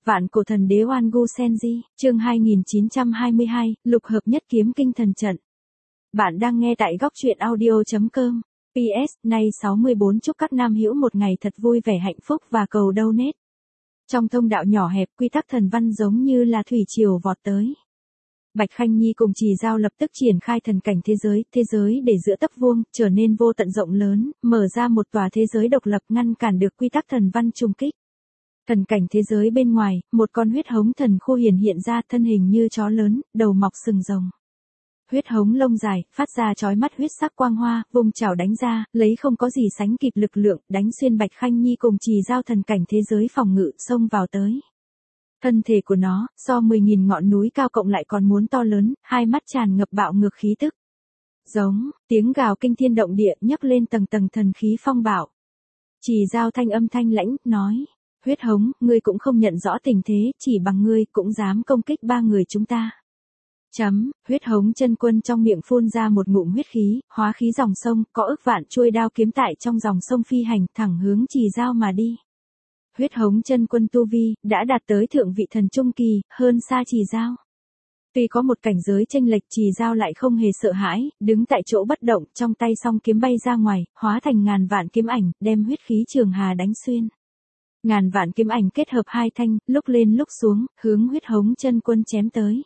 Vạn cổ thần đế Oan Gu Senji, chương 2922, lục hợp nhất kiếm kinh thần trận. Bạn đang nghe tại góc truyện audio.com. PS, nay 64 chúc các nam hữu một ngày thật vui vẻ hạnh phúc và cầu donate. Trong thông đạo nhỏ hẹp, quy tắc thần văn giống như là thủy triều vọt tới. Bạch Khanh Nhi cùng Trì Dao lập tức triển khai thần cảnh thế giới để giữa tấc vuông, trở nên vô tận rộng lớn, mở ra một tòa thế giới độc lập ngăn cản được quy tắc thần văn trùng kích. Thần cảnh thế giới bên ngoài, một con huyết hống thần khu hiện ra thân hình như chó lớn, đầu mọc sừng rồng. Huyết hống lông dài, phát ra chói mắt huyết sắc quang hoa, vùng chảo đánh ra, lấy không có gì sánh kịp lực lượng, đánh xuyên Bạch Khanh Nhi cùng Trì Dao thần cảnh thế giới phòng ngự, xông vào tới. Thân thể của nó, so 10.000 ngọn núi cao cộng lại còn muốn to lớn, hai mắt tràn ngập bạo ngược khí tức. Giống, tiếng gào kinh thiên động địa nhấc lên tầng tầng thần khí phong bạo. Trì Dao thanh âm thanh lãnh, nói. Huyết hống, ngươi cũng không nhận rõ tình thế, chỉ bằng ngươi cũng dám công kích ba người chúng ta. Huyết hống chân quân trong miệng phun ra một ngụm huyết khí, hóa khí dòng sông, có ức vạn chuôi đao kiếm tại trong dòng sông phi hành, thẳng hướng Trì Dao mà đi. Huyết hống chân quân tu vi, đã đạt tới thượng vị thần trung kỳ, hơn xa Trì Dao. Tuy có một cảnh giới chênh lệch, Trì Dao lại không hề sợ hãi, đứng tại chỗ bất động, trong tay song kiếm bay ra ngoài, hóa thành ngàn vạn kiếm ảnh, đem huyết khí trường hà đánh xuyên. Ngàn vạn kiếm ảnh kết hợp hai thanh, lúc lên lúc xuống, hướng huyết hống chân quân chém tới.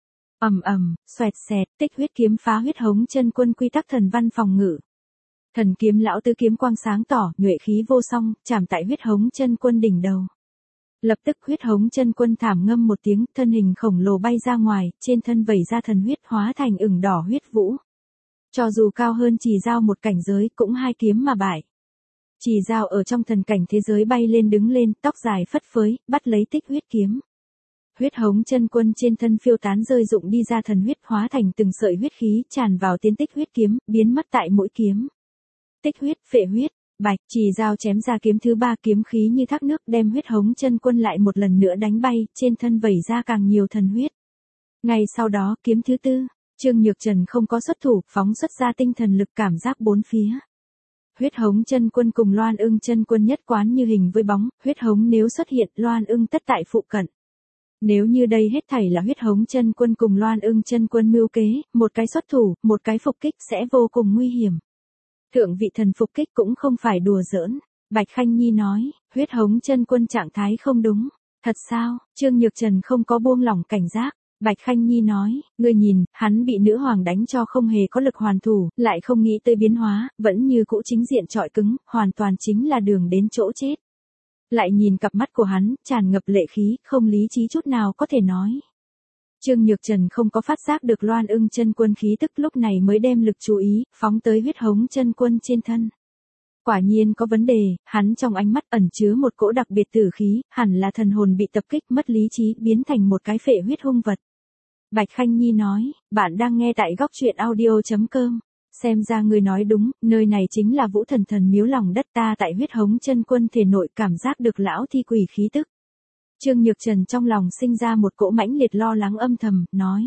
Xoẹt xẹt, tích huyết kiếm phá huyết hống chân quân quy tắc thần văn phòng ngự. Thần kiếm lão tứ kiếm quang sáng tỏ, nhuệ khí vô song, chạm tại huyết hống chân quân đỉnh đầu. Lập tức huyết hống chân quân thảm ngâm một tiếng, thân hình khổng lồ bay ra ngoài, trên thân vẩy ra thần huyết hóa thành ửng đỏ huyết vũ. Cho dù cao hơn Trì Dao một cảnh giới, cũng hai kiếm mà bại. Trì Dao ở trong thần cảnh thế giới bay lên đứng lên, tóc dài phất phới, bắt lấy tích huyết kiếm. Huyết hống chân quân trên thân phiêu tán rơi rụng đi ra thần huyết hóa thành từng sợi huyết khí tràn vào tiến tích huyết kiếm, biến mất tại mỗi kiếm. Tích huyết, phệ huyết, bạch, Trì Dao chém ra kiếm thứ ba, kiếm khí như thác nước đem huyết hống chân quân lại một lần nữa đánh bay, trên thân vẩy ra càng nhiều thần huyết. Ngay sau đó, kiếm thứ tư, Trương Nhược Trần không có xuất thủ, phóng xuất ra tinh thần lực cảm giác bốn phía. Huyết hống chân quân cùng Loan Ưng chân quân nhất quán như hình với bóng, huyết hống nếu xuất hiện, Loan Ưng tất tại phụ cận. Nếu như đây hết thảy là huyết hống chân quân cùng Loan Ưng chân quân mưu kế, một cái xuất thủ, một cái phục kích sẽ vô cùng nguy hiểm. Thượng vị thần phục kích cũng không phải đùa giỡn. Bạch Khanh Nhi nói, huyết hống chân quân trạng thái không đúng. Thật sao? Trương Nhược Trần không có buông lỏng cảnh giác. Bạch Khanh Nhi nói, ngươi nhìn, hắn bị nữ hoàng đánh cho không hề có lực hoàn thủ, lại không nghĩ tới biến hóa, vẫn như cũ chính diện trọi cứng, hoàn toàn chính là đường đến chỗ chết. Lại nhìn cặp mắt của hắn, tràn ngập lệ khí, không lý trí chút nào có thể nói. Trương Nhược Trần không có phát giác được Loan Ưng chân quân khí tức, lúc này mới đem lực chú ý, phóng tới huyết hống chân quân trên thân. Quả nhiên có vấn đề, hắn trong ánh mắt ẩn chứa một cỗ đặc biệt tử khí, hẳn là thần hồn bị tập kích mất lý trí, biến thành một cái phệ huyết hung vật. Bạch Khanh Nhi nói, bạn đang nghe tại góc truyện audio.com. Xem ra người nói đúng, nơi này chính là Vũ Thần miếu lòng đất, ta tại huyết hống chân quân thể nội cảm giác được lão thi quỷ khí tức. Trương Nhược Trần trong lòng sinh ra một cỗ mãnh liệt lo lắng âm thầm, nói.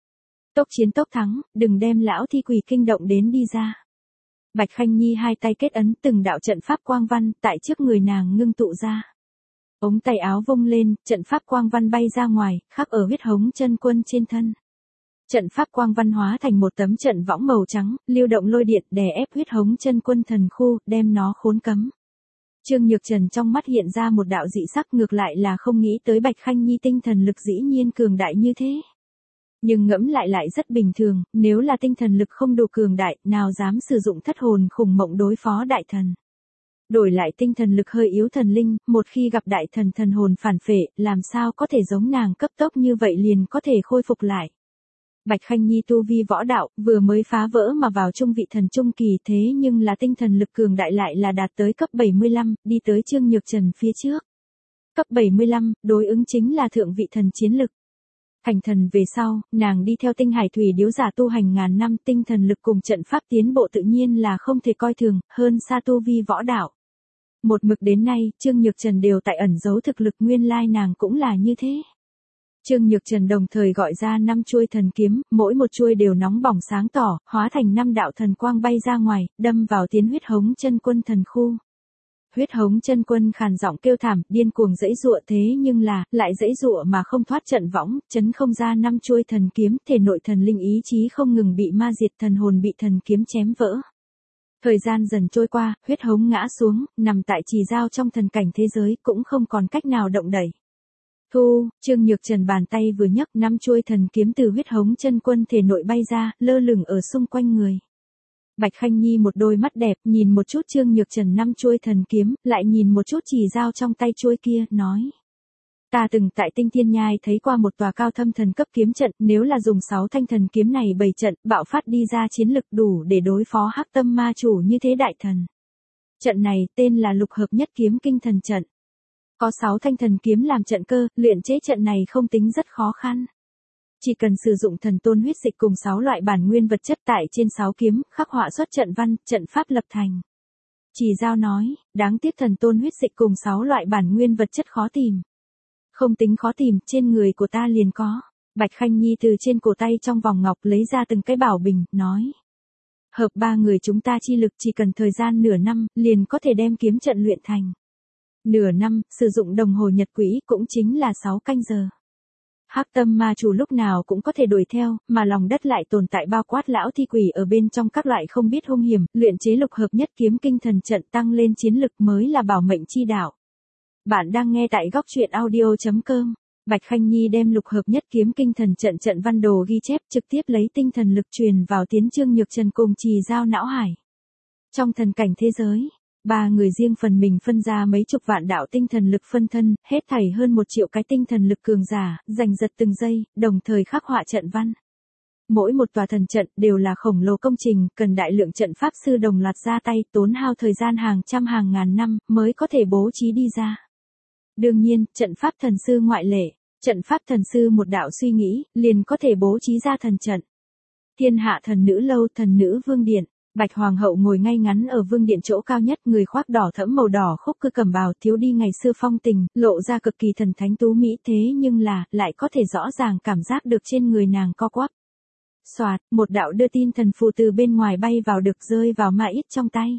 Tốc chiến tốc thắng, đừng đem lão thi quỷ kinh động đến đi ra. Bạch Khanh Nhi hai tay kết ấn, từng đạo trận pháp quang văn tại trước người nàng ngưng tụ ra. Ống tay áo vung lên, trận pháp quang văn bay ra ngoài, khắc ở huyết hống chân quân trên thân. Trận pháp quang văn hóa thành một tấm trận võng màu trắng, lưu động lôi điện đè ép huyết hống chân quân thần khu, đem nó khốn cấm. Trương Nhược Trần trong mắt hiện ra một đạo dị sắc, ngược lại là không nghĩ tới Bạch Khanh Nhi tinh thần lực dĩ nhiên cường đại như thế. Nhưng ngẫm lại rất bình thường, nếu là tinh thần lực không đủ cường đại, nào dám sử dụng thất hồn khủng mộng đối phó đại thần. Đổi lại tinh thần lực hơi yếu thần linh, một khi gặp đại thần thần hồn phản phệ, làm sao có thể giống nàng cấp tốc như vậy liền có thể khôi phục lại. Bạch Khanh Nhi tu vi võ đạo, vừa mới phá vỡ mà vào trung vị thần trung kỳ, thế nhưng là tinh thần lực cường đại lại là đạt tới cấp 75, đi tới Trương Nhược Trần phía trước. Cấp 75, đối ứng chính là thượng vị thần chiến lực. Thành thần về sau, nàng đi theo tinh hải thủy điếu giả tu hành ngàn năm, tinh thần lực cùng trận pháp tiến bộ tự nhiên là không thể coi thường, hơn xa tu vi võ đạo. Một mực đến nay, Trương Nhược Trần đều tại ẩn giấu thực lực, nguyên lai nàng cũng là như thế. Trương Nhược Trần đồng thời gọi ra 5 chuôi thần kiếm, mỗi một chuôi đều nóng bỏng sáng tỏ, hóa thành 5 đạo thần quang bay ra ngoài, đâm vào tiến huyết hống chân quân thần khu. Huyết Hống Chân Quân khàn giọng kêu thảm, điên cuồng giãy giụa thế nhưng là, lại giãy giụa mà không thoát trận võng, chấn không ra 5 chuôi thần kiếm, thể nội thần linh ý chí không ngừng bị ma diệt, thần hồn bị thần kiếm chém vỡ. Thời gian dần trôi qua, Huyết Hống ngã xuống, nằm tại trì giao trong thần cảnh thế giới, cũng không còn cách nào động đậy. Thu, Trương Nhược Trần bàn tay vừa nhấc, 5 chuôi thần kiếm từ Huyết Hống Chân Quân thể nội bay ra, lơ lửng ở xung quanh người. Bạch Khanh Nhi một đôi mắt đẹp, nhìn một chút Trương Nhược Trần 5 chuôi thần kiếm, lại nhìn một chút chỉ dao trong tay chuôi kia, nói. Ta từng tại Tinh Thiên Nhai thấy qua một tòa cao thâm thần cấp kiếm trận, nếu là dùng 6 thanh thần kiếm này bày trận, bạo phát đi ra chiến lực đủ để đối phó Hắc Tâm Ma chủ như thế đại thần. Trận này tên là Lục Hợp Nhất Kiếm Kinh Thần Trận. Có 6 thanh thần kiếm làm trận cơ, luyện chế trận này không tính rất khó khăn. Chỉ cần sử dụng thần tôn huyết dịch cùng 6 loại bản nguyên vật chất tại trên 6 kiếm, khắc họa xuất trận văn, trận pháp lập thành. Chỉ giao nói, đáng tiếc thần tôn huyết dịch cùng 6 loại bản nguyên vật chất khó tìm. Không tính khó tìm, trên người của ta liền có. Bạch Khanh Nhi từ trên cổ tay trong vòng ngọc lấy ra từng cái bảo bình, nói. Hợp 3 người chúng ta chi lực chỉ cần thời gian nửa năm, liền có thể đem kiếm trận luyện thành. Nửa năm, sử dụng đồng hồ nhật quỹ cũng chính là 6 canh giờ. Hắc Tâm Ma chủ lúc nào cũng có thể đuổi theo, mà lòng đất lại tồn tại bao quát lão thi quỷ ở bên trong các loại không biết hung hiểm, luyện chế Lục Hợp Nhất Kiếm Kinh Thần Trận tăng lên chiến lực mới là bảo mệnh chi đạo. Bạn đang nghe tại góc truyện audio.com. Bạch Khanh Nhi đem Lục Hợp Nhất Kiếm Kinh Thần Trận trận văn đồ ghi chép, trực tiếp lấy tinh thần lực truyền vào tiến Trương Nhược Trần cùng trì giao não hải. Trong thần cảnh thế giới, 3 người riêng phần mình phân ra mấy chục vạn đạo tinh thần lực phân thân, hết thảy hơn 1 triệu cái tinh thần lực cường giả, giành giật từng giây, đồng thời khắc họa trận văn. Mỗi một tòa thần trận đều là khổng lồ công trình, cần đại lượng trận pháp sư đồng loạt ra tay, tốn hao thời gian hàng trăm hàng ngàn năm mới có thể bố trí đi ra. Đương nhiên, trận pháp thần sư ngoại lệ, trận pháp thần sư một đạo suy nghĩ, liền có thể bố trí ra thần trận. Thiên Hạ Thần Nữ Lâu, Thần Nữ Vương Điện. Bạch Hoàng hậu ngồi ngay ngắn ở vương điện chỗ cao nhất, người khoác đỏ thẫm màu đỏ khúc cư cẩm bào, thiếu đi ngày xưa phong tình, lộ ra cực kỳ thần thánh tú mỹ, thế nhưng là, lại có thể rõ ràng cảm giác được trên người nàng co quắp. Soạt, một đạo đưa tin thần phù từ bên ngoài bay vào, được rơi vào Ma Ít trong tay.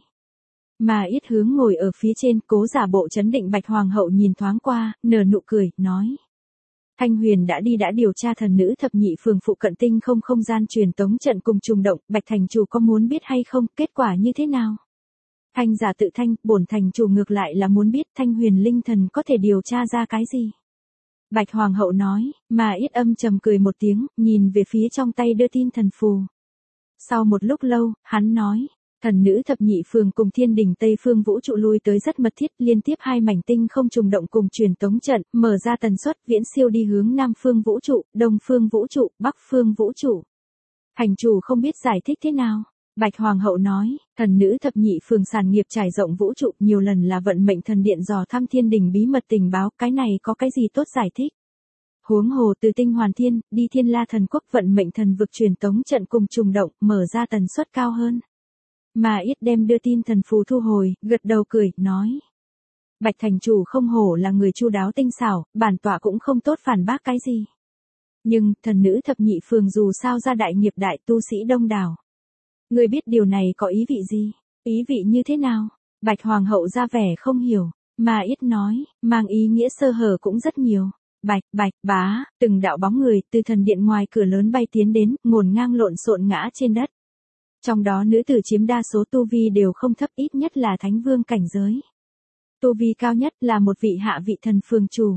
Ma Ít hướng ngồi ở phía trên, cố giả bộ trấn định. Bạch Hoàng hậu nhìn thoáng qua, nở nụ cười, nói. Thanh Huyền đã điều tra thần nữ thập nhị phường phụ cận tinh không gian truyền tống trận cùng trùng động, Bạch thành chủ có muốn biết hay không, kết quả như thế nào? Thanh giả tự thanh, bổn thành chủ ngược lại là muốn biết Thanh Huyền linh thần có thể điều tra ra cái gì? Bạch Hoàng hậu nói, mà ít âm trầm cười một tiếng, nhìn về phía trong tay đưa tin thần phù. Sau một lúc lâu, hắn nói. Thần nữ thập nhị phường cùng thiên đình Tây phương vũ trụ lui tới rất mật thiết, liên tiếp 2 mảnh tinh không trùng động cùng truyền tống trận, mở ra tần suất viễn siêu đi hướng Nam phương vũ trụ, Đông phương vũ trụ, Bắc phương vũ trụ. Thành chủ không biết giải thích thế nào. Bạch Hoàng hậu nói, thần nữ thập nhị phường sản nghiệp trải rộng vũ trụ, nhiều lần là vận mệnh thần điện dò thăm thiên đình bí mật tình báo, cái này có cái gì tốt giải thích. Huống hồ từ tinh hoàn thiên, đi Thiên La thần quốc, vận mệnh thần vực truyền tống trận cùng trùng động, mở ra tần suất cao hơn. Mà ít đem đưa tin thần phù thu hồi, gật đầu cười, nói. Bạch thành chủ không hổ là người chu đáo tinh xảo, bản tọa cũng không tốt phản bác cái gì. Nhưng, thần nữ thập nhị phường dù sao ra đại nghiệp đại tu sĩ đông đảo. Người biết điều này có ý vị gì? Ý vị như thế nào? Bạch Hoàng hậu ra vẻ không hiểu, mà ít nói, mang ý nghĩa sơ hở cũng rất nhiều. Bạch, bá, từng đạo bóng người từ thần điện ngoài cửa lớn bay tiến đến, ngổn ngang lộn xộn ngã trên đất. Trong đó nữ tử chiếm đa số, tu vi đều không thấp, ít nhất là thánh vương cảnh giới. Tu vi cao nhất là một vị hạ vị thần phường chủ.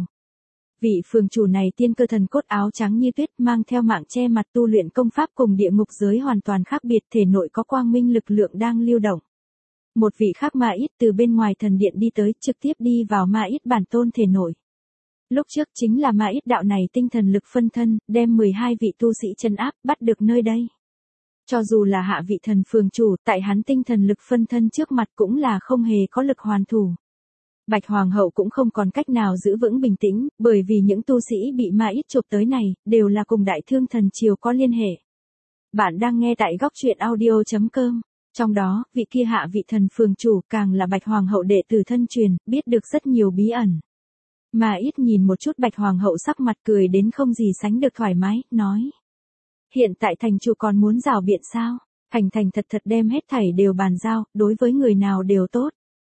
Vị phường chủ này tiên cơ thần cốt, áo trắng như tuyết, mang theo mạng che mặt, tu luyện công pháp cùng địa ngục giới hoàn toàn khác biệt, thể nội có quang minh lực lượng đang lưu động. Một vị khác Ma Ít từ bên ngoài thần điện đi tới, trực tiếp đi vào Ma Ít bản tôn thể nội. Lúc trước chính là Ma Ít đạo này tinh thần lực phân thân, đem 12 vị tu sĩ trấn áp, bắt được nơi đây. Cho dù là hạ vị thần phường chủ, tại hắn tinh thần lực phân thân trước mặt cũng là không hề có lực hoàn thủ. Bạch Hoàng hậu cũng không còn cách nào giữ vững bình tĩnh, bởi vì những tu sĩ bị Ma Ít chụp tới này, đều là cùng Đại Thương thần triều có liên hệ. Bạn đang nghe tại góc truyện audio.com. Trong đó, vị kia hạ vị thần phường chủ càng là Bạch Hoàng hậu đệ tử thân truyền, biết được rất nhiều bí ẩn. Ma Ít nhìn một chút Bạch Hoàng hậu, sắc mặt cười đến không gì sánh được thoải mái, nói. Hiện tại thành chủ còn muốn rảo biện sao? Thành thật đem hết thảy đều bàn giao, đối với người nào đều tốt.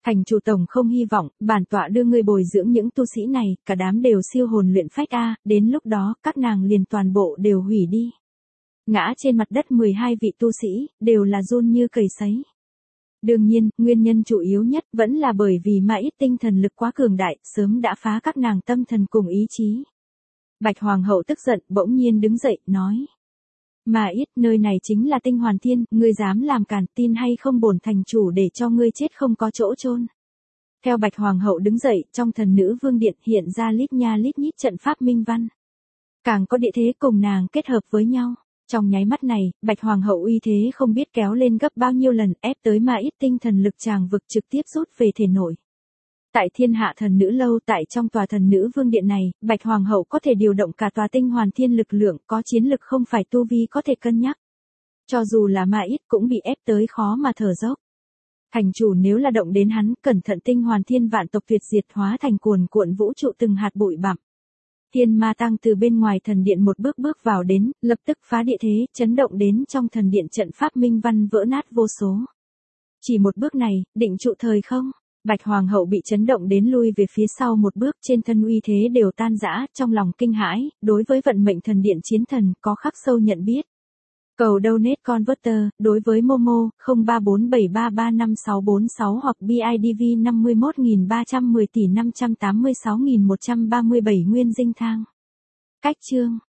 Thành chủ tổng không hy vọng, bản tọa đưa ngươi bồi dưỡng những tu sĩ này, cả đám đều siêu hồn luyện phách đến lúc đó, các nàng liền toàn bộ đều hủy đi. Ngã trên mặt đất 12 vị tu sĩ, đều là run như cầy sấy. Đương nhiên, nguyên nhân chủ yếu nhất vẫn là bởi vì mà ít tinh thần lực quá cường đại, sớm đã phá các nàng tâm thần cùng ý chí. Bạch Hoàng hậu tức giận, bỗng nhiên đứng dậy, nói. Mà ít, nơi này chính là Tinh Hoàn Thiên, ngươi dám làm cản, tin hay không bổn thành chủ để cho ngươi chết không có chỗ chôn. Theo Bạch Hoàng hậu đứng dậy, trong thần nữ vương điện hiện ra lít nha lít nhít trận pháp minh văn. Càng có địa thế cùng nàng kết hợp với nhau. Trong nháy mắt này, Bạch Hoàng hậu uy thế không biết kéo lên gấp bao nhiêu lần, ép tới mà ít tinh thần lực tràng vực trực tiếp rút về thể nổi. Tại Thiên Hạ Thần Nữ lâu, tại trong tòa thần nữ vương điện này, Bạch Hoàng hậu có thể điều động cả tòa Tinh Hoàn Thiên lực lượng, có chiến lực không phải tu vi có thể cân nhắc. Cho dù là mà ít cũng bị ép tới khó mà thở dốc. Thành chủ nếu là động đến hắn, cẩn thận Tinh Hoàn Thiên vạn tộc tuyệt diệt, hóa thành cuồn cuộn vũ trụ từng hạt bụi bặm. Thiên Ma Tăng từ bên ngoài thần điện một bước bước vào đến, lập tức phá địa thế, chấn động đến trong thần điện trận pháp minh văn vỡ nát vô số. Chỉ một bước này, định trụ thời không? Bạch Hoàng hậu bị chấn động đến lui về phía sau một bước, trên thân uy thế đều tan rã, trong lòng kinh hãi, đối với vận mệnh thần điện chiến thần có khắc sâu nhận biết. Cầu donate converter, đối với Momo, 0347335646 hoặc BIDV 51.310 tỷ 586.137 nguyên dinh thang. Cách chương